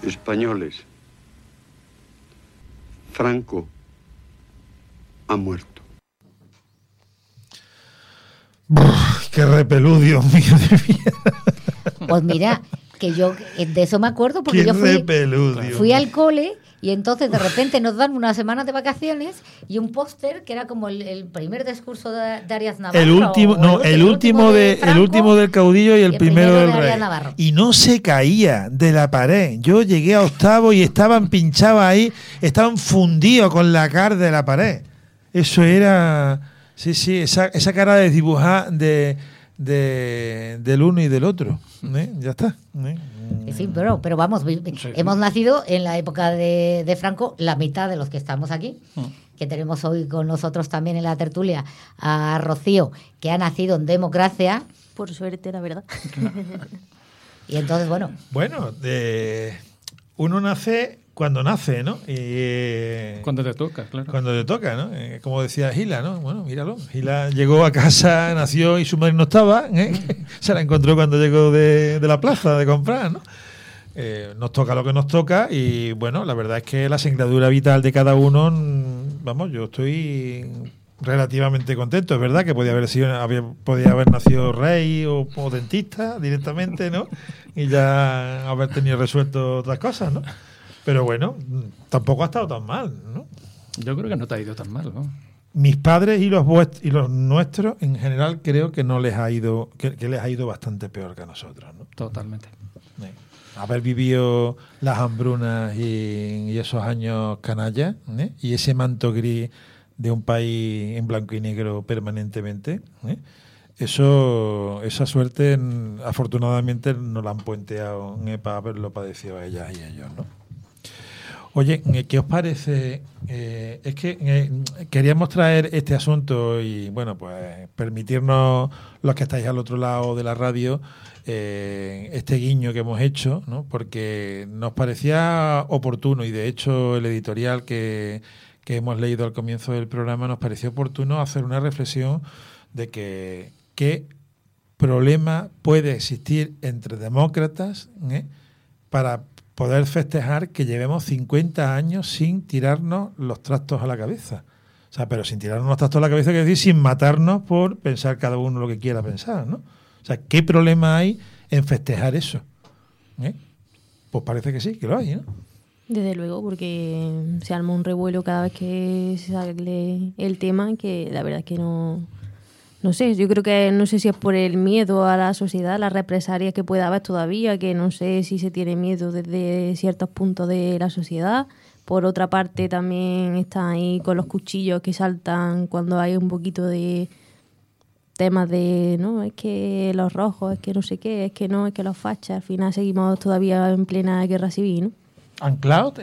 españoles. Franco ha muerto. ¡Qué repelú, Dios mío de vida! Pues mira, que yo de eso me acuerdo porque yo fui al cole y entonces de repente nos dan una semana de vacaciones y un póster que era como el primer discurso de Arias Navarro. El último del caudillo y el primero del rey. Y no se caía de la pared. Yo llegué a octavo y estaban pinchados ahí, estaban fundidos con la cara de la pared. Eso era... Sí, esa cara de dibujar del uno y del otro. Ya está. Sí, pero vamos, hemos nacido en la época de Franco, la mitad de los que estamos aquí, que tenemos hoy con nosotros también en la tertulia a Rocío, que ha nacido en democracia. Por suerte, la verdad. Y entonces, bueno. Bueno, uno nace cuando nace, ¿no? Cuando te toca, claro. Cuando te toca, ¿no? Como decía Gila, ¿no? Bueno, míralo. Gila llegó a casa, nació y su madre no estaba, se la encontró cuando llegó de la plaza de comprar, ¿no? Nos toca lo que nos toca y, bueno, la verdad es que la singladura vital de cada uno, vamos, yo estoy relativamente contento. Es verdad que podía haber nacido rey o dentista directamente, ¿no? Y ya haber tenido resuelto otras cosas, ¿no? Pero bueno, tampoco ha estado tan mal, ¿no? Yo creo que no te ha ido tan mal, ¿no? Mis padres y los nuestros, en general, creo que no les ha ido, que les ha ido bastante peor que a nosotros, ¿no? Totalmente. Haber vivido las hambrunas y esos años canallas, y ese manto gris de un país en blanco y negro permanentemente, esa suerte afortunadamente nos la han puenteado para haberlo padecido a ellas y ellos, ¿no? Oye, ¿qué os parece? Es que queríamos traer este asunto y, bueno, pues permitirnos, los que estáis al otro lado de la radio, este guiño que hemos hecho, ¿no? Porque nos parecía oportuno y, de hecho, el editorial que hemos leído al comienzo del programa nos pareció oportuno hacer una reflexión de que qué problema puede existir entre demócratas para poder festejar que llevemos 50 años sin tirarnos los trastos a la cabeza. O sea, pero sin tirarnos los trastos a la cabeza, quiere decir, sin matarnos por pensar cada uno lo que quiera pensar, ¿no? O sea, ¿qué problema hay en festejar eso? Pues parece que sí, que lo hay, ¿no? Desde luego, porque se arma un revuelo cada vez que se sale el tema, que la verdad es que no sé, yo creo que no sé si es por el miedo a la sociedad, las represalias que pueda haber todavía, que no sé si se tiene miedo desde ciertos puntos de la sociedad. Por otra parte, también están ahí con los cuchillos que saltan cuando hay un poquito de temas de, no, es que los rojos, es que no sé qué, es que no, es que los fachas. Al final seguimos todavía en plena guerra civil, ¿no? Anclaos,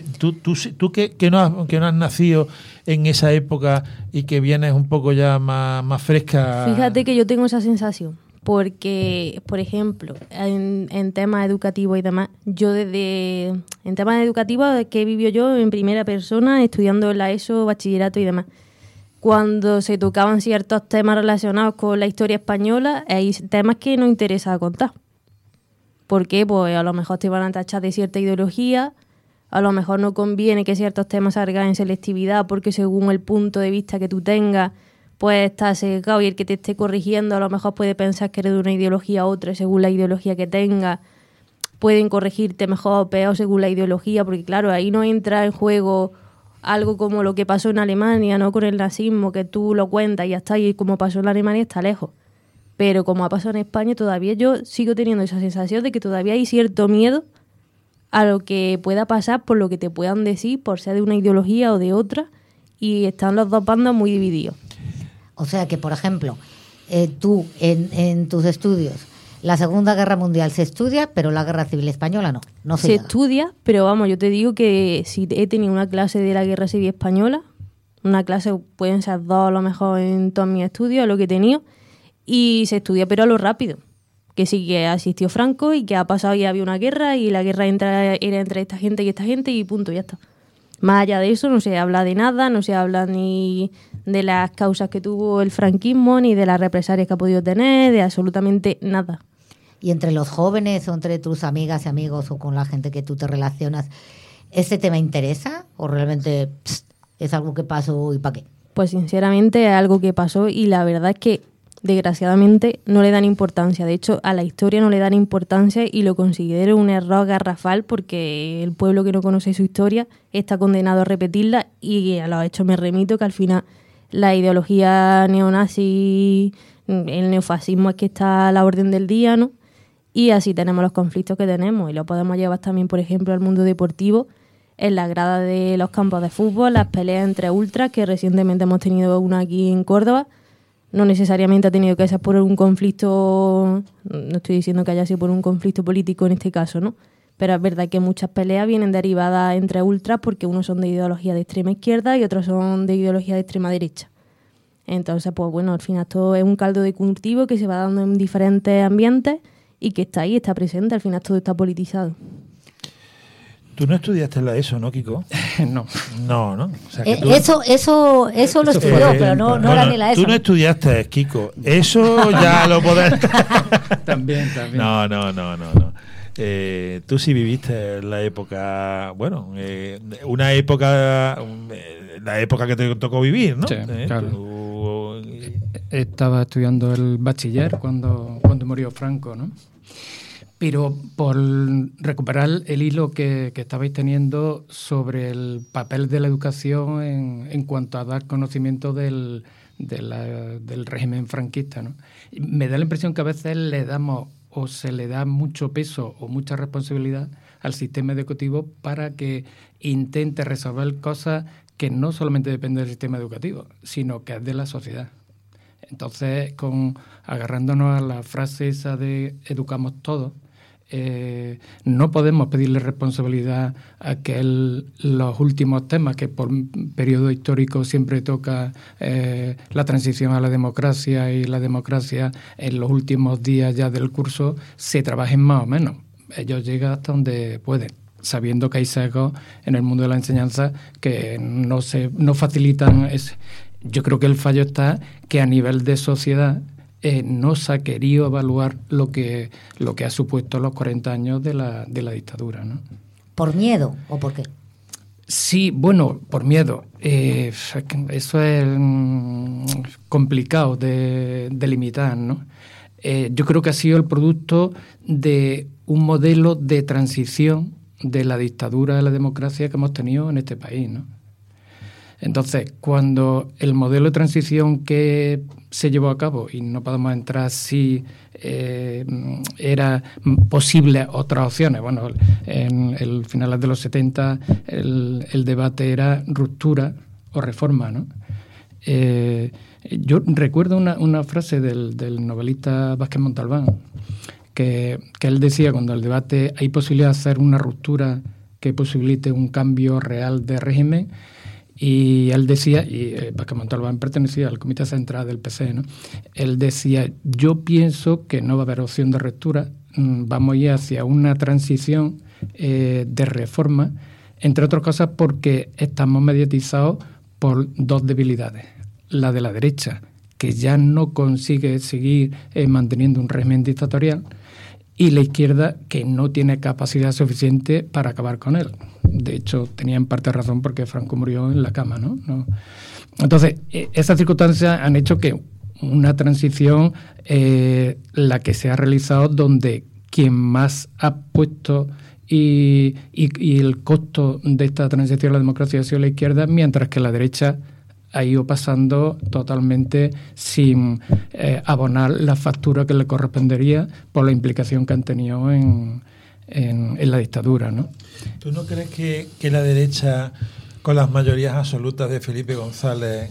tú que no has nacido en esa época y que vienes un poco ya más fresca. Fíjate que yo tengo esa sensación, porque, por ejemplo, en temas educativos y demás, en temas educativos que vivió yo en primera persona, estudiando en la ESO, bachillerato y demás, cuando se tocaban ciertos temas relacionados con la historia española, hay temas que no interesa contar. ¿Por qué? Pues a lo mejor te van a tachar de cierta ideología, a lo mejor no conviene que ciertos temas salgan en selectividad porque según el punto de vista que tú tengas, pues estás sesgado y el que te esté corrigiendo a lo mejor puede pensar que eres de una ideología a otra y según la ideología que tengas pueden corregirte mejor o peor según la ideología, porque claro, ahí no entra en juego algo como lo que pasó en Alemania, ¿no? Con el nazismo, que tú lo cuentas y ya está, y como pasó en Alemania está lejos. Pero como ha pasado en España, todavía yo sigo teniendo esa sensación de que todavía hay cierto miedo a lo que pueda pasar por lo que te puedan decir, por ser de una ideología o de otra, y están los dos bandos muy divididos. O sea que, por ejemplo, tú en tus estudios, la Segunda Guerra Mundial se estudia, pero la Guerra Civil Española no se estudia, pero vamos, yo te digo que si he tenido una clase de la Guerra Civil Española, una clase, pueden ser dos a lo mejor en todos mis estudios, lo que he tenido, y se estudia pero a lo rápido, que sí que asistió Franco y que ha pasado y había una guerra y la guerra era entre esta gente y punto, ya está. Más allá de eso no se habla de nada, no se habla ni de las causas que tuvo el franquismo, ni de las represalias que ha podido tener, de absolutamente nada. y entre los jóvenes o entre tus amigas y amigos o con la gente que tú te relacionas, ¿este tema interesa o realmente es algo que pasó y para qué? Pues sinceramente es algo que pasó y la verdad es que desgraciadamente no le dan importancia. De hecho, a la historia no le dan importancia y lo considero un error garrafal porque el pueblo que no conoce su historia está condenado a repetirla y a los hechos me remito que al final la ideología neonazi, el neofascismo es que está a la orden del día, ¿no? Y así tenemos los conflictos que tenemos y lo podemos llevar también, por ejemplo, al mundo deportivo, en la grada de los campos de fútbol, las peleas entre ultras, que recientemente hemos tenido una aquí en Córdoba. No necesariamente ha tenido que ser por un conflicto, no estoy diciendo que haya sido por un conflicto político en este caso, ¿no? Pero es verdad que muchas peleas vienen derivadas entre ultras porque unos son de ideología de extrema izquierda y otros son de ideología de extrema derecha. Entonces, pues bueno, al final esto es un caldo de cultivo que se va dando en diferentes ambientes y que está ahí, está presente, al final todo está politizado. Tú no estudiaste la ESO, ¿no, Kiko? No. No, ¿no? O sea, que Eso lo estudió, pero no era ni la ESO. Tú no estudiaste, Kiko. Eso ya lo podés... También. No. Tú sí viviste la época, bueno, una época, la época que te tocó vivir, ¿no? Sí, claro. Estaba estudiando el bachiller cuando murió Franco, ¿no? Pero por recuperar el hilo que estabais teniendo sobre el papel de la educación en cuanto a dar conocimiento del régimen franquista, ¿no? Me da la impresión que a veces le damos o se le da mucho peso o mucha responsabilidad al sistema educativo para que intente resolver cosas que no solamente dependen del sistema educativo, sino que es de la sociedad. Entonces, agarrándonos a la frase esa de educamos todos, no podemos pedirle responsabilidad a que los últimos temas que por periodo histórico siempre toca la transición a la democracia y la democracia en los últimos días ya del curso se trabajen más o menos. Ellos llegan hasta donde pueden, sabiendo que hay sesgos en el mundo de la enseñanza que no facilitan ese. Yo creo que el fallo está que a nivel de sociedad no se ha querido evaluar lo que ha supuesto los 40 años de la dictadura, ¿no? ¿Por miedo o por qué? Sí, bueno, por miedo. Eso es complicado de limitar, ¿no? Yo creo que ha sido el producto de un modelo de transición de la dictadura a la democracia que hemos tenido en este país, ¿no? Entonces, cuando el modelo de transición que se llevó a cabo, y no podemos entrar si era posible otras opciones, bueno, en el finales de los 70 el debate era ruptura o reforma, ¿no? Yo recuerdo una frase del novelista Vázquez Montalbán, que él decía, cuando el debate hay posibilidad de hacer una ruptura que posibilite un cambio real de régimen. Y él decía, y Vázquez Montalbán pertenecía al Comité Central del PC, ¿no? Él decía, yo pienso que no va a haber opción de ruptura, vamos a ir hacia una transición de reforma, entre otras cosas porque estamos mediatizados por dos debilidades. La de la derecha, que ya no consigue seguir manteniendo un régimen dictatorial, y la izquierda, que no tiene capacidad suficiente para acabar con él. De hecho, tenía en parte razón porque Franco murió en la cama, ¿no? Entonces, esas circunstancias han hecho que una transición, la que se ha realizado, donde quien más ha puesto y el costo de esta transición a la democracia ha sido la izquierda, mientras que la derecha ha ido pasando totalmente sin abonar la factura que le correspondería por la implicación que han tenido en la dictadura, ¿no? ¿Tú no crees que la derecha, con las mayorías absolutas de Felipe González,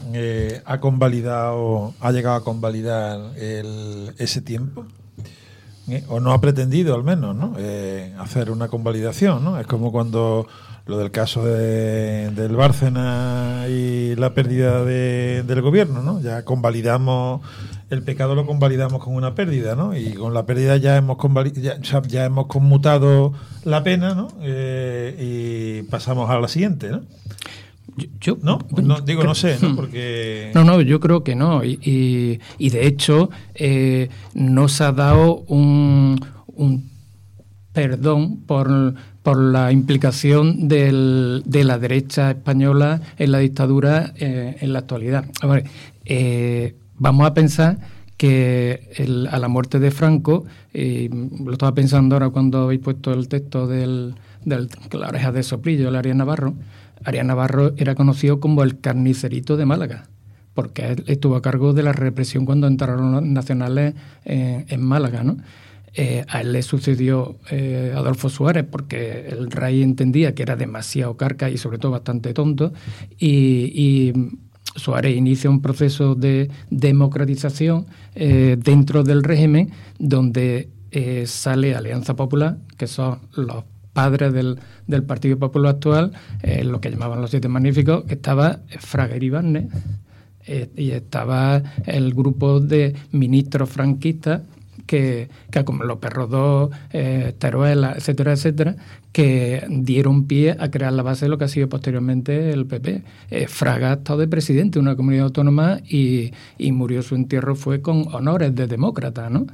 ha llegado a convalidar ese tiempo? O no ha pretendido, al menos, ¿no? Hacer una convalidación, ¿no? Es como cuando lo del caso del Bárcenas y la pérdida del gobierno, ¿no? Ya convalidamos, el pecado lo convalidamos con una pérdida, ¿no? Y con la pérdida ya hemos conmutado la pena, ¿no? Y pasamos a la siguiente, ¿no? Yo ¿No? Digo, no sé, ¿no? Porque... No, yo creo que no. Y de hecho, no se ha dado perdón por la implicación de la derecha española en la dictadura en la actualidad. A ver, vamos a pensar que a la muerte de Franco, lo estaba pensando ahora cuando habéis puesto el texto de la oreja de Soplillo, el Arias Navarro. Arias Navarro era conocido como el carnicerito de Málaga, porque él estuvo a cargo de la represión cuando entraron los nacionales en Málaga, ¿no? A él le sucedió Adolfo Suárez, porque el rey entendía que era demasiado carca y sobre todo bastante tonto, y Suárez inicia un proceso de democratización dentro del régimen, donde sale Alianza Popular, que son los padres del Partido Popular actual, lo que llamaban los Siete Magníficos. Estaba Fraga Iribarne, y estaba el grupo de ministros franquistas que como López Rodó, Teruel, etcétera, etcétera, que dieron pie a crear la base de lo que ha sido posteriormente el PP. Fraga ha estado de presidente de una comunidad autónoma y murió, su entierro fue con honores de demócrata, ¿no?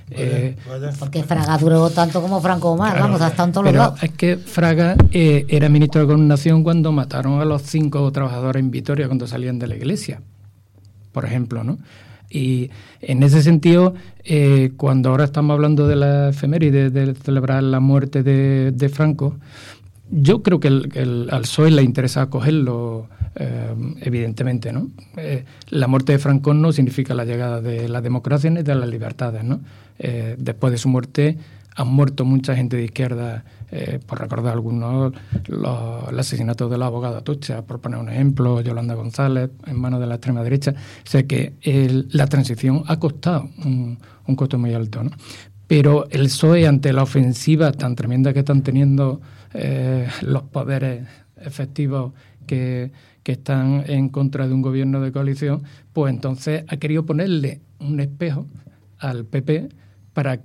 Porque Fraga duró tanto como Franco o más, claro, vamos, hasta en todos los lados. Es que Fraga era ministro de Gobernación cuando mataron a los 5 trabajadores en Vitoria cuando salían de la iglesia, por ejemplo, ¿no? Y en ese sentido, cuando ahora estamos hablando de la efeméride de celebrar la muerte de Franco, yo creo que al PSOE le interesa acogerlo, evidentemente, ¿no? La muerte de Franco no significa la llegada de la democracia ni de las libertades, ¿no? Después de su muerte han muerto mucha gente de izquierda, por recordar algunos, el asesinato de la abogada Atocha, por poner un ejemplo, Yolanda González, en manos de la extrema derecha. O sea que la transición ha costado un costo muy alto, ¿no? Pero el PSOE, ante la ofensiva tan tremenda que están teniendo los poderes efectivos que están en contra de un gobierno de coalición, pues entonces ha querido ponerle un espejo al PP para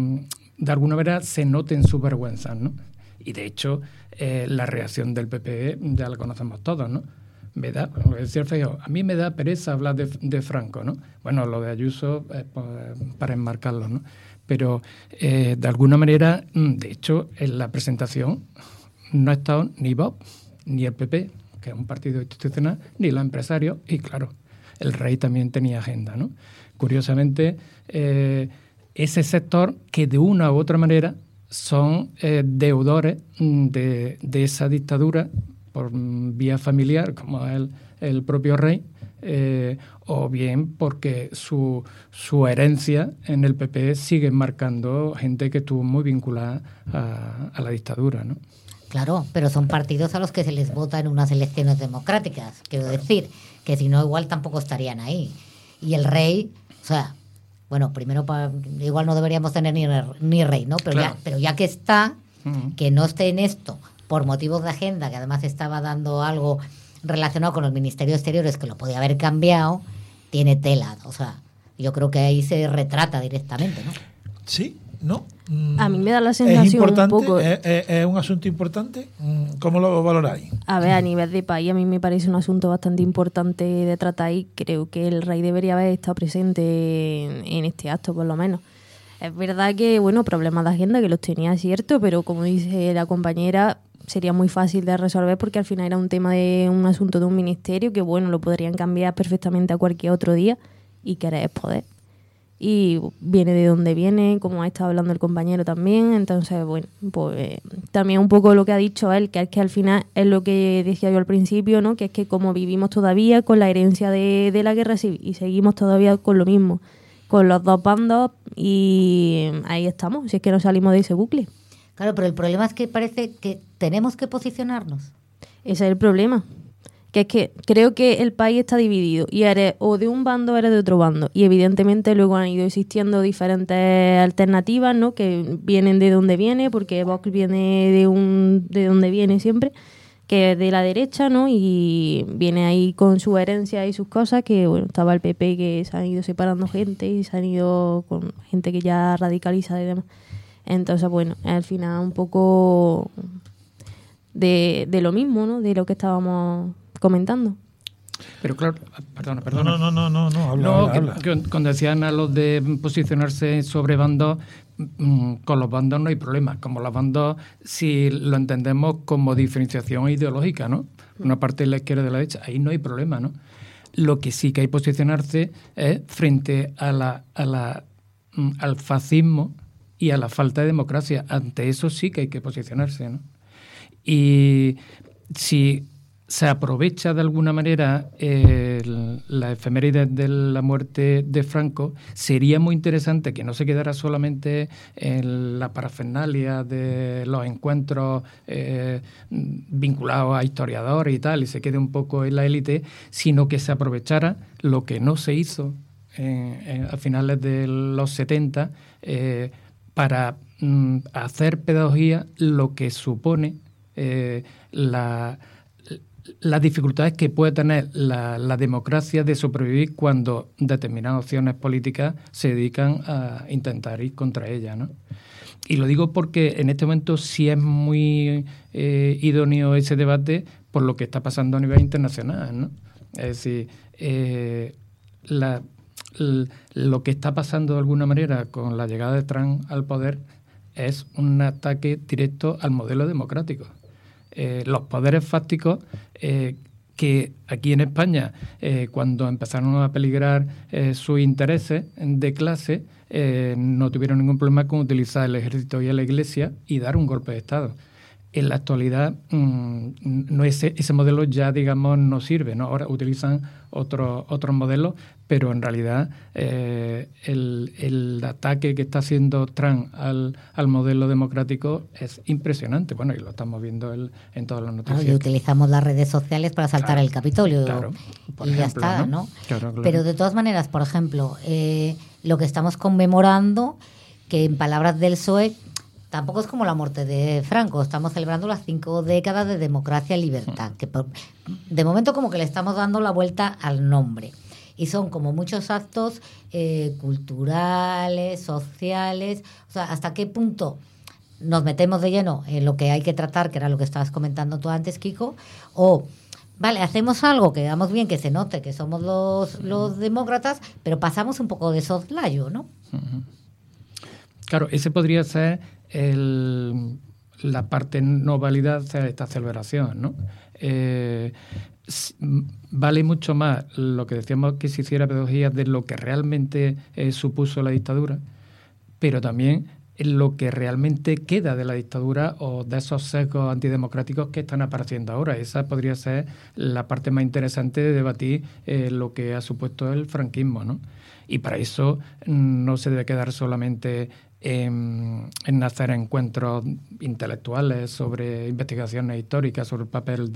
de alguna manera se noten sus vergüenzas, ¿no? Y de hecho, la reacción del PP ya la conocemos todos, ¿no? Me da, como decía el Feijóo, a mí me da pereza hablar de Franco, ¿no? Bueno, lo de Ayuso pues, para enmarcarlo, ¿no? Pero de alguna manera, de hecho, en la presentación no ha estado ni Vox, ni el PP, que es un partido institucional, ni los empresarios, y claro, el rey también tenía agenda, ¿no? Curiosamente, ese sector que de una u otra manera son deudores de esa dictadura por vía familiar, como es el propio rey, o bien porque su herencia en el PP sigue marcando gente que estuvo muy vinculada a la dictadura, ¿no? Claro, pero son partidos a los que se les vota en unas elecciones democráticas. Quiero decir que si no, igual tampoco estarían ahí. Y el rey, o sea, bueno, primero igual no deberíamos tener ni rey, ¿no? Pero, claro, pero ya que está, que no esté en esto por motivos de agenda, que además estaba dando algo relacionado con el Ministerio de Exteriores que lo podía haber cambiado, tiene tela. O sea, yo creo que ahí se retrata directamente, ¿no? Sí, ¿no? A mí me da la sensación un poco... ¿Es un asunto importante? ¿Cómo lo valoráis? A ver, a nivel de país, a mí me parece un asunto bastante importante de tratar y creo que el rey debería haber estado presente en este acto, por lo menos. Es verdad que, bueno, problemas de agenda que los tenía, cierto, pero como dice la compañera, sería muy fácil de resolver porque al final era un tema de un asunto de un ministerio que, bueno, lo podrían cambiar perfectamente a cualquier otro día y querer es poder. Y viene de donde viene, como ha estado hablando el compañero también. Entonces, bueno, pues también un poco lo que ha dicho él, que es que al final es lo que decía yo al principio, ¿no? Que es que como vivimos todavía con la herencia de la guerra civil y seguimos todavía con lo mismo, con los dos bandos y ahí estamos, si es que no salimos de ese bucle. Claro, pero el problema es que parece que tenemos que posicionarnos. Ese es el problema. Que es que creo que el país está dividido y eres o de un bando o eres de otro bando. Y evidentemente luego han ido existiendo diferentes alternativas, ¿no? Que vienen de donde viene, porque Vox viene de donde viene siempre, que es de la derecha, ¿no? Y viene ahí con su herencia y sus cosas, que bueno, estaba el PP que se han ido separando gente y se han ido con gente que ya radicaliza y demás. Entonces, bueno, al final un poco de lo mismo, ¿no? De lo que estábamos comentando. Pero claro, perdona. No, habla. Cuando decían a los de posicionarse sobre bandos, con los bandos no hay problema. Como los bandos, si lo entendemos como diferenciación ideológica, ¿no? Una parte de la izquierda y de la derecha, ahí no hay problema, ¿no? Lo que sí que hay que posicionarse es frente al fascismo y a la falta de democracia. Ante eso sí que hay que posicionarse, ¿no? Y si se aprovecha de alguna manera la efeméride de la muerte de Franco, sería muy interesante que no se quedara solamente en la parafernalia de los encuentros vinculados a historiadores y tal, y se quede un poco en la élite, sino que se aprovechara lo que no se hizo a finales de los 70 para hacer pedagogía lo que supone las dificultades que puede tener la democracia de sobrevivir cuando determinadas opciones políticas se dedican a intentar ir contra ella, ¿no? Y lo digo porque en este momento sí es muy idóneo ese debate por lo que está pasando a nivel internacional, ¿no? Es decir, lo que está pasando de alguna manera con la llegada de Trump al poder es un ataque directo al modelo democrático. Los poderes fácticos que aquí en España, cuando empezaron a peligrar sus intereses de clase, no tuvieron ningún problema con utilizar el ejército y a la iglesia y dar un golpe de Estado. En la actualidad, no ese modelo ya, digamos, no sirve, ¿no? Ahora utilizan otros modelos, pero en realidad el ataque que está haciendo Trump al modelo democrático es impresionante. Bueno, y lo estamos viendo en todas las noticias. Y utilizamos las redes sociales para asaltar el Capitolio. Claro, por y ejemplo, ya está, ¿no? Claro. Pero de todas maneras, por ejemplo, lo que estamos conmemorando, que en palabras del PSOE, tampoco es como la muerte de Franco. Estamos celebrando las 5 décadas de democracia y libertad. Que de momento como que le estamos dando la vuelta al nombre. Y son como muchos actos culturales, sociales. O sea, ¿hasta qué punto nos metemos de lleno en lo que hay que tratar, que era lo que estabas comentando tú antes, Kiko? O, vale, hacemos algo que damos bien, que se note que somos los demócratas, pero pasamos un poco de soslayo, ¿no? Claro, ese podría ser la parte no válida de esta celebración, ¿no? Vale mucho más lo que decíamos que se hiciera pedagogía de lo que realmente supuso la dictadura, pero también lo que realmente queda de la dictadura o de esos sesgos antidemocráticos que están apareciendo ahora. Esa podría ser la parte más interesante de debatir lo que ha supuesto el franquismo, ¿no? Y para eso no se debe quedar solamente en hacer encuentros intelectuales sobre investigaciones históricas, sobre el papel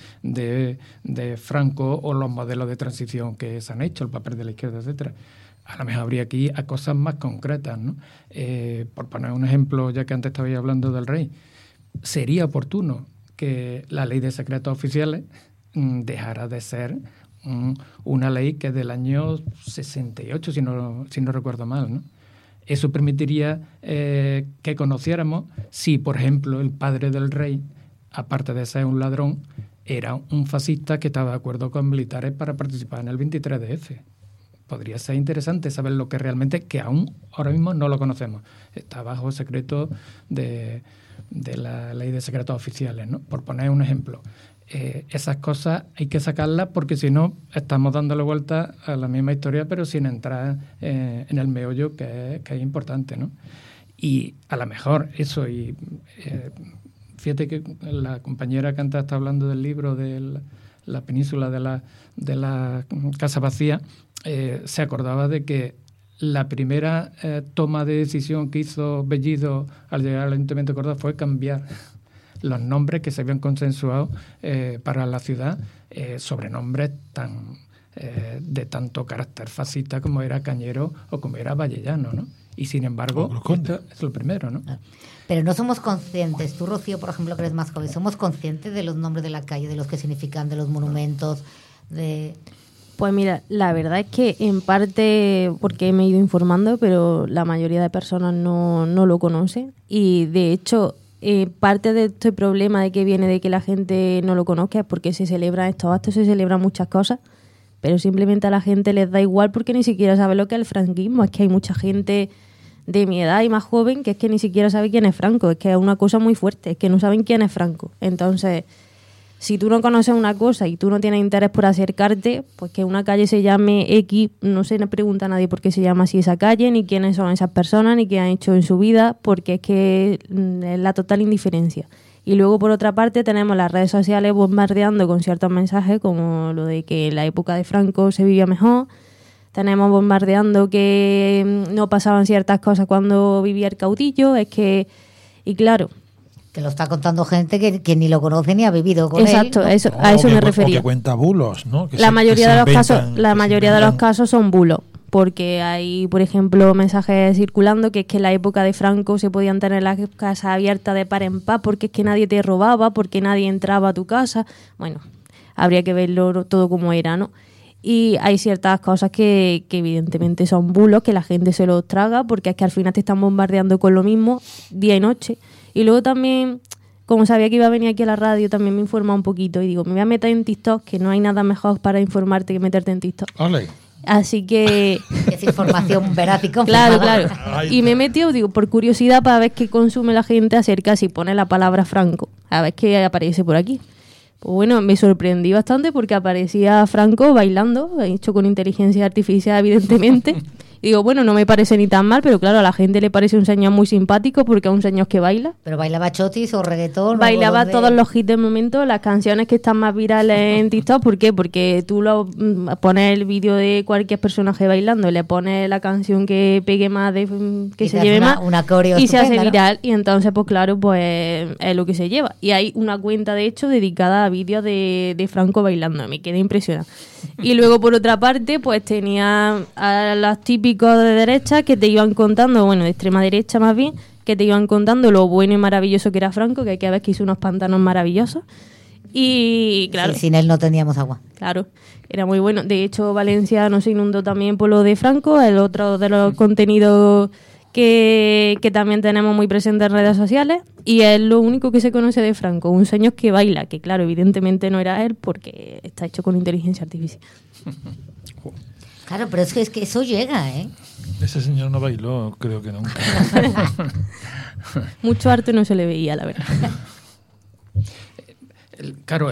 de Franco o los modelos de transición que se han hecho, el papel de la izquierda, etcétera. A lo mejor habría aquí a cosas más concretas, ¿no? Por poner un ejemplo, ya que antes estabais hablando del rey, sería oportuno que la ley de secretos oficiales dejara de ser una ley que es del año 68, si no recuerdo mal, ¿no? Eso permitiría que conociéramos si, por ejemplo, el padre del rey, aparte de ser un ladrón, era un fascista que estaba de acuerdo con militares para participar en el 23F. Podría ser interesante saber lo que realmente, que aún ahora mismo no lo conocemos. Está bajo secreto de la ley de secretos oficiales, ¿no? Por poner un ejemplo. Esas cosas hay que sacarlas porque si no estamos dándole vuelta a la misma historia pero sin entrar en el meollo que es importante, ¿no? Y a lo mejor eso, y fíjate que la compañera que antes está hablando del libro de la península de la Casa Vacía, se acordaba de que la primera toma de decisión que hizo Bellido al llegar al Ayuntamiento de Córdoba fue cambiar los nombres que se habían consensuado para la ciudad, sobrenombres de tanto carácter fascista como era Cañero o como era Vallellano, ¿no? Y sin embargo, esto es lo primero, ¿no? Pero no somos conscientes. Tú, Rocío, por ejemplo, que eres más joven, ¿somos conscientes de los nombres de la calle, de los que significan, de los monumentos, de...? Pues mira, la verdad es que en parte porque me he ido informando, pero la mayoría de personas no lo conocen. Y de hecho, parte de este problema de que viene de que la gente no lo conozca es porque se celebran estos actos, se celebran muchas cosas pero simplemente a la gente les da igual porque ni siquiera sabe lo que es el franquismo. Es que hay mucha gente de mi edad y más joven que es que ni siquiera sabe quién es Franco. Es que es una cosa muy fuerte, es que no saben quién es Franco. Entonces, si tú no conoces una cosa y tú no tienes interés por acercarte, pues que una calle se llame X, no se le pregunta a nadie por qué se llama así esa calle, ni quiénes son esas personas, ni qué han hecho en su vida, porque es que es la total indiferencia. Y luego, por otra parte, tenemos las redes sociales bombardeando con ciertos mensajes, como lo de que en la época de Franco se vivía mejor. Tenemos bombardeando que no pasaban ciertas cosas cuando vivía el caudillo. Es que, y claro... Que lo está contando gente que ni lo conoce ni ha vivido con él. Exacto, ¿no? a eso me refería. O que cuenta bulos, ¿no? La mayoría de los casos son bulos. Porque hay, por ejemplo, mensajes circulando que es que en la época de Franco se podían tener las casas abiertas de par en par porque es que nadie te robaba, porque nadie entraba a tu casa. Bueno, habría que verlo todo como era, ¿no? Y hay ciertas cosas que evidentemente son bulos, que la gente se los traga, porque es que al final te están bombardeando con lo mismo día y noche. Y luego también, como sabía que iba a venir aquí a la radio, también me informa un poquito y digo, me voy a meter en TikTok, que no hay nada mejor para informarte que meterte en TikTok. Ole. Así que... Es información veraz y confirmada. Claro. Y me he metido, digo, por curiosidad para ver qué consume la gente acerca si pone la palabra Franco. A ver qué aparece por aquí. Pues bueno, me sorprendí bastante porque aparecía Franco bailando, hecho con inteligencia artificial, evidentemente. Y digo, bueno, no me parece ni tan mal, pero claro, a la gente le parece un señor muy simpático porque es un señor que baila. ¿Pero bailaba chotis o reggaetón? Bailaba todos los hits del momento, las canciones que están más virales en TikTok. ¿Por qué? Porque tú pones el vídeo de cualquier personaje bailando, le pones la canción que pegue más, que se lleve más, y se hace viral. ¿No? Y entonces, pues claro, pues es lo que se lleva. Y hay una cuenta, de hecho, dedicada a vídeos de Franco bailando. Me quedé impresionada. Y luego, por otra parte, pues tenía a los típicos de derecha que te iban contando, bueno, de extrema derecha más bien, que te iban contando lo bueno y maravilloso que era Franco, que hay que ver que hizo unos pantanos maravillosos. Y claro... Sí, sin él no teníamos agua. Claro, era muy bueno. De hecho, Valencia no se inundó también por lo de Franco, el otro de los contenidos que también tenemos muy presente en redes sociales, y es lo único que se conoce de Franco, un señor que baila, que claro, evidentemente no era él porque está hecho con inteligencia artificial. Claro, pero es que eso llega, ¿eh? Ese señor no bailó, creo que nunca. Mucho arte no se le veía, la verdad. Claro,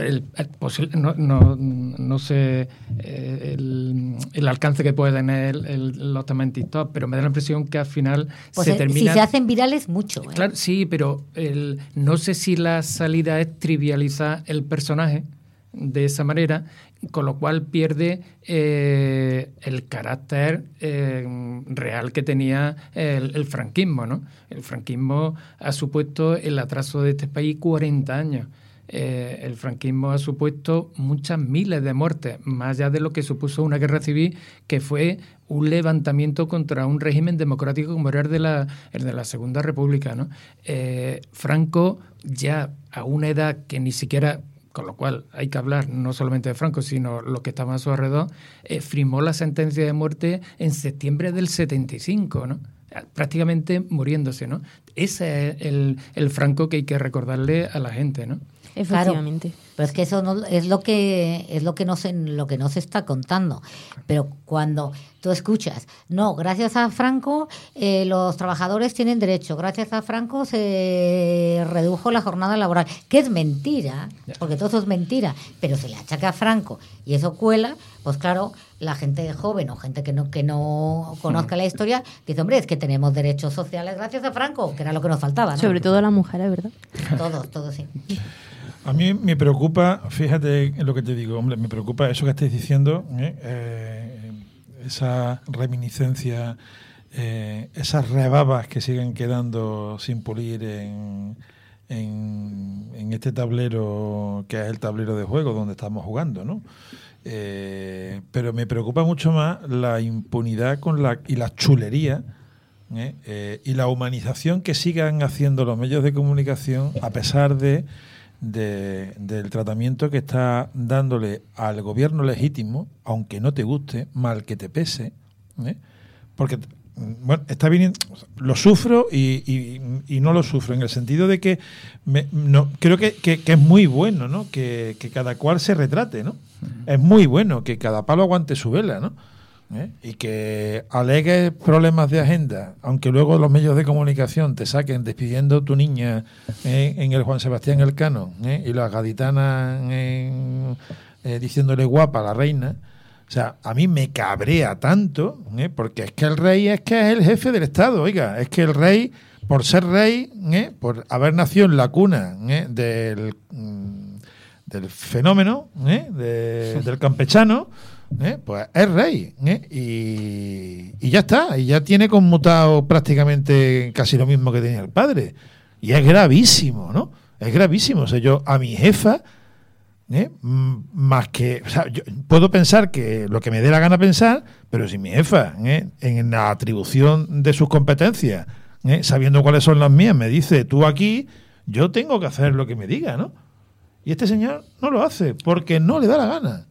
no sé el alcance que puede tener los temas en TikTok, pero me da la impresión que al final pues se termina... Si se hacen virales, mucho. Claro, sí, pero no sé si la salida es trivializar el personaje de esa manera, con lo cual pierde el carácter real que tenía el franquismo, ¿no? El franquismo ha supuesto el atraso de este país 40 años. El franquismo ha supuesto muchas miles de muertes, más allá de lo que supuso una guerra civil, que fue un levantamiento contra un régimen democrático como era el de la Segunda República, ¿no? Franco, ya a una edad que ni siquiera... Con lo cual hay que hablar no solamente de Franco, sino lo que estaba a su alrededor, firmó la sentencia de muerte en septiembre del 75, ¿no? Prácticamente muriéndose, ¿no? Ese es el Franco que hay que recordarle a la gente, ¿no? Efectivamente. Claro, pero es que eso no, es lo que no se está contando. Pero cuando tú escuchas, no, gracias a Franco los trabajadores tienen derecho, gracias a Franco se redujo la jornada laboral, que es mentira, porque todo eso es mentira, pero se le achaca a Franco y eso cuela, pues claro, la gente joven o gente que no conozca la historia dice, hombre, es que tenemos derechos sociales gracias a Franco, que era lo que nos faltaba, ¿no? Sobre todo a las mujeres, ¿verdad? Todos, sí. A mí me preocupa, fíjate en lo que te digo, hombre, me preocupa eso que estáis diciendo, esa reminiscencia, esas rebabas que siguen quedando sin pulir en este tablero que es el tablero de juego donde estamos jugando, ¿no? Pero me preocupa mucho más la impunidad y la chulería y la humanización que sigan haciendo los medios de comunicación a pesar del tratamiento que está dándole al gobierno legítimo, aunque no te guste, mal que te pese, porque bueno, está viniendo, lo sufro y no lo sufro, en el sentido de que creo que es muy bueno, ¿no? Que cada cual se retrate, ¿no? Es muy bueno que cada palo aguante su vela, ¿no? Y que alegues problemas de agenda, aunque luego los medios de comunicación te saquen despidiendo tu niña en el Juan Sebastián Elcano, y las gaditanas diciéndole guapa a la reina. O sea, a mí me cabrea tanto, porque es que el rey es el jefe del Estado. Oiga, es que el rey, por ser rey, por haber nacido en la cuna del fenómeno, del campechano, pues es rey, y ya está, y ya tiene conmutado prácticamente casi lo mismo que tenía el padre. Y es gravísimo, ¿no? Es gravísimo. O sea, yo a mi jefa, más que, o sea, yo puedo pensar que lo que me dé la gana pensar, pero si mi jefa, en la atribución de sus competencias, sabiendo cuáles son las mías, me dice, tú aquí, yo tengo que hacer lo que me diga, ¿no? Y este señor no lo hace porque no le da la gana.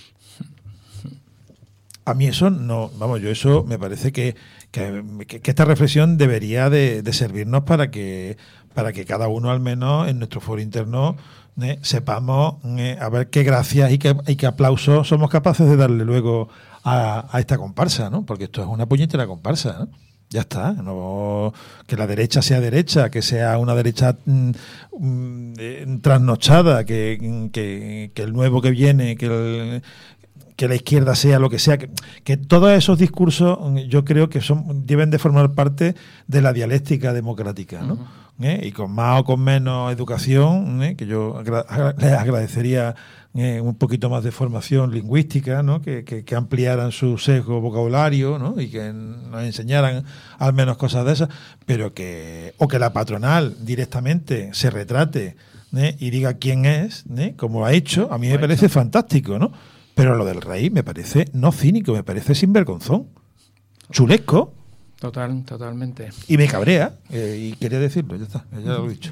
A mí eso no, vamos, yo eso me parece que esta reflexión debería de servirnos para que cada uno, al menos en nuestro foro interno, sepamos a ver qué gracias y qué aplausos somos capaces de darle luego a esta comparsa, ¿no? Porque esto es una puñetera comparsa, ¿no? Ya está, no, que la derecha sea derecha, que sea una derecha trasnochada, que el nuevo que viene, que la izquierda sea lo que sea, que todos esos discursos yo creo que deben de formar parte de la dialéctica democrática, ¿no? Y con más o con menos educación, que yo les agradecería un poquito más de formación lingüística, ¿no? Que ampliaran su sesgo vocabulario, ¿no? Y que nos enseñaran al menos cosas de esas, pero que la patronal directamente se retrate, y diga quién es, como ha hecho, a mí me parece fantástico, ¿no? Pero lo del rey me parece no cínico, me parece sinvergonzón, chulesco. Totalmente. Y me cabrea, y quería decirlo, ya está, ya lo he dicho.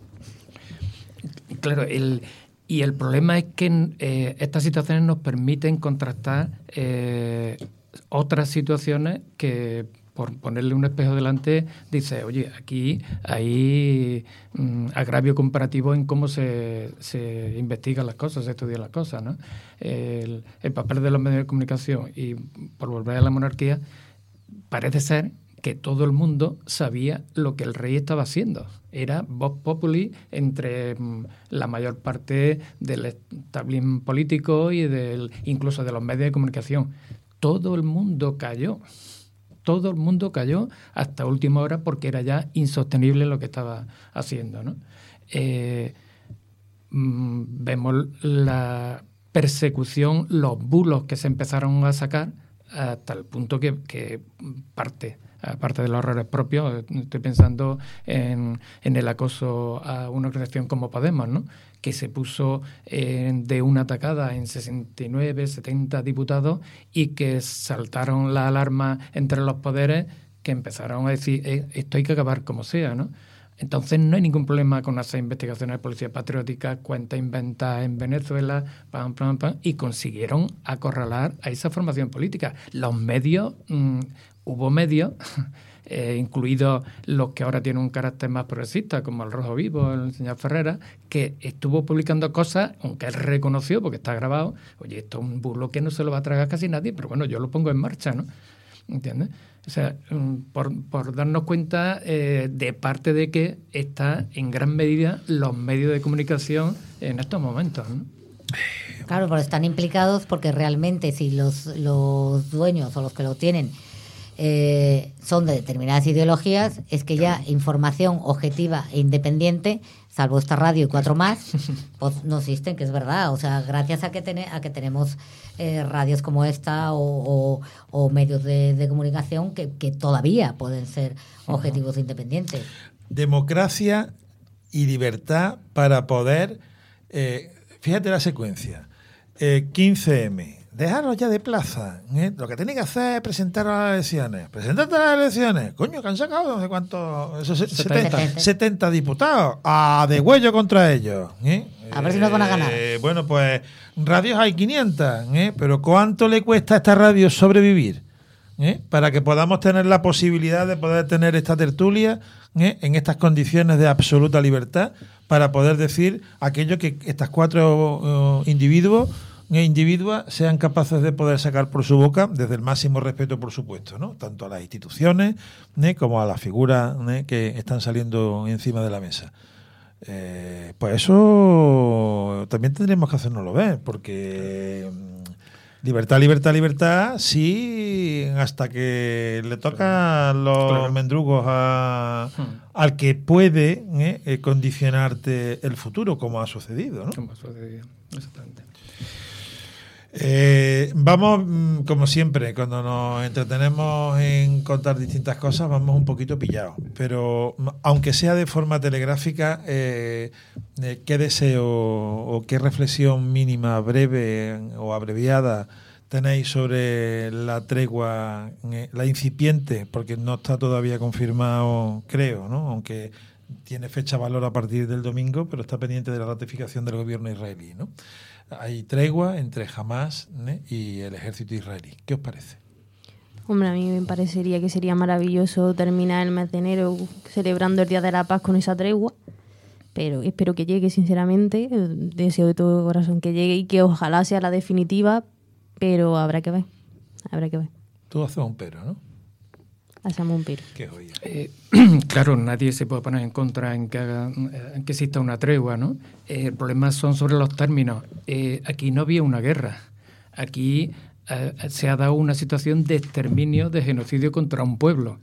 Claro, el problema es que estas situaciones nos permiten contrastar otras situaciones que, por ponerle un espejo delante, dice, oye, aquí hay agravio comparativo en cómo se investigan las cosas, se estudian las cosas, ¿no? El papel de los medios de comunicación, y por volver a la monarquía, parece ser que todo el mundo sabía lo que el rey estaba haciendo. Era vox populi entre la mayor parte del establishment político y incluso de los medios de comunicación. Todo el mundo cayó hasta última hora porque era ya insostenible lo que estaba haciendo, ¿no? Vemos la persecución, los bulos que se empezaron a sacar hasta el punto que aparte de los errores propios, estoy pensando en el acoso a una organización como Podemos, ¿no? Que se puso de una tacada en 69, 70 diputados y que saltaron la alarma entre los poderes, que empezaron a decir esto hay que acabar como sea, ¿no? Entonces no hay ningún problema con hacer investigaciones de policía patriótica, cuentas inventadas en Venezuela, y consiguieron acorralar a esa formación política. Los medios, hubo medios, incluidos los que ahora tienen un carácter más progresista, como el Rojo Vivo, el señor Ferrera, que estuvo publicando cosas, aunque él reconoció, porque está grabado, oye, esto es un bulo que no se lo va a tragar casi nadie, pero bueno, yo lo pongo en marcha, ¿no? ¿Entiendes? O sea, por darnos cuenta de parte de que está en gran medida los medios de comunicación en estos momentos, ¿no? Claro, pero están implicados porque realmente si los dueños o los que lo tienen son de determinadas ideologías, es que ya información objetiva e independiente, salvo esta radio y 4 más, pues no existen, que es verdad. O sea, gracias a que tenemos radios como esta o medios de comunicación que todavía pueden ser objetivos independientes. Democracia y libertad para poder... fíjate la secuencia. 15M. Dejarlos ya de plaza. Lo que tiene que hacer es presentar a las elecciones. Preséntate a las elecciones. Coño, que han sacado no sé cuántos... 70 diputados. A degüello contra ellos. A ver si nos van a ganar. Bueno, pues radios hay 500. Pero ¿cuánto le cuesta a esta radio sobrevivir? para que podamos tener la posibilidad de poder tener esta tertulia en estas condiciones de absoluta libertad, para poder decir aquello que estas 4 individuas sean capaces de poder sacar por su boca, desde el máximo respeto, por supuesto, ¿no? Tanto a las instituciones como a las figuras que están saliendo encima de la mesa. Pues eso también tendremos que hacérnoslo ver, porque libertad, libertad, libertad, sí, hasta que le tocan los mendrugos al que puede condicionarte el futuro, como ha sucedido, ¿no? Como ha sucedido, exactamente. Vamos, como siempre, cuando nos entretenemos en contar distintas cosas, vamos un poquito pillados, pero aunque sea de forma telegráfica, ¿qué deseo o qué reflexión mínima, breve o abreviada tenéis sobre la tregua, la incipiente, porque no está todavía confirmado, creo, ¿no? Aunque tiene fecha valor a partir del domingo, pero está pendiente de la ratificación del gobierno israelí, ¿no? Hay tregua entre Hamás y el ejército israelí. ¿Qué os parece? Hombre, a mí me parecería que sería maravilloso terminar el mes de enero celebrando el Día de la Paz con esa tregua, pero espero que llegue, sinceramente. Deseo de todo corazón que llegue y que ojalá sea la definitiva, pero habrá que ver. Tú haces un pero, ¿no? Hacemos un pero. Qué joya. Claro, nadie se puede poner en contra en que exista una tregua, ¿no? El problema son sobre los términos. Aquí no había una guerra. Aquí se ha dado una situación de exterminio, de genocidio contra un pueblo.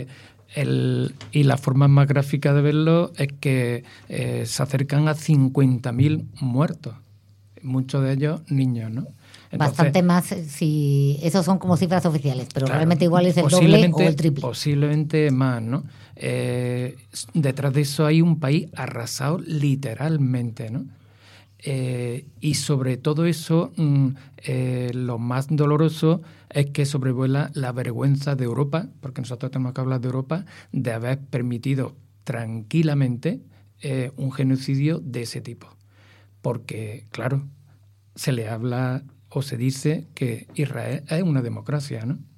Y la forma más gráfica de verlo es que se acercan a 50.000 muertos. Muchos de ellos niños, ¿no? Entonces, bastante más, si esos son como cifras oficiales, pero claro, realmente igual es el doble o el triple. Posiblemente más, ¿no? Detrás de eso hay un país arrasado literalmente, ¿no? Y sobre todo eso, lo más doloroso es que sobrevuela la vergüenza de Europa, porque nosotros tenemos que hablar de Europa, de haber permitido tranquilamente un genocidio de ese tipo. Porque, claro, se le habla o se dice que Israel es una democracia, ¿no?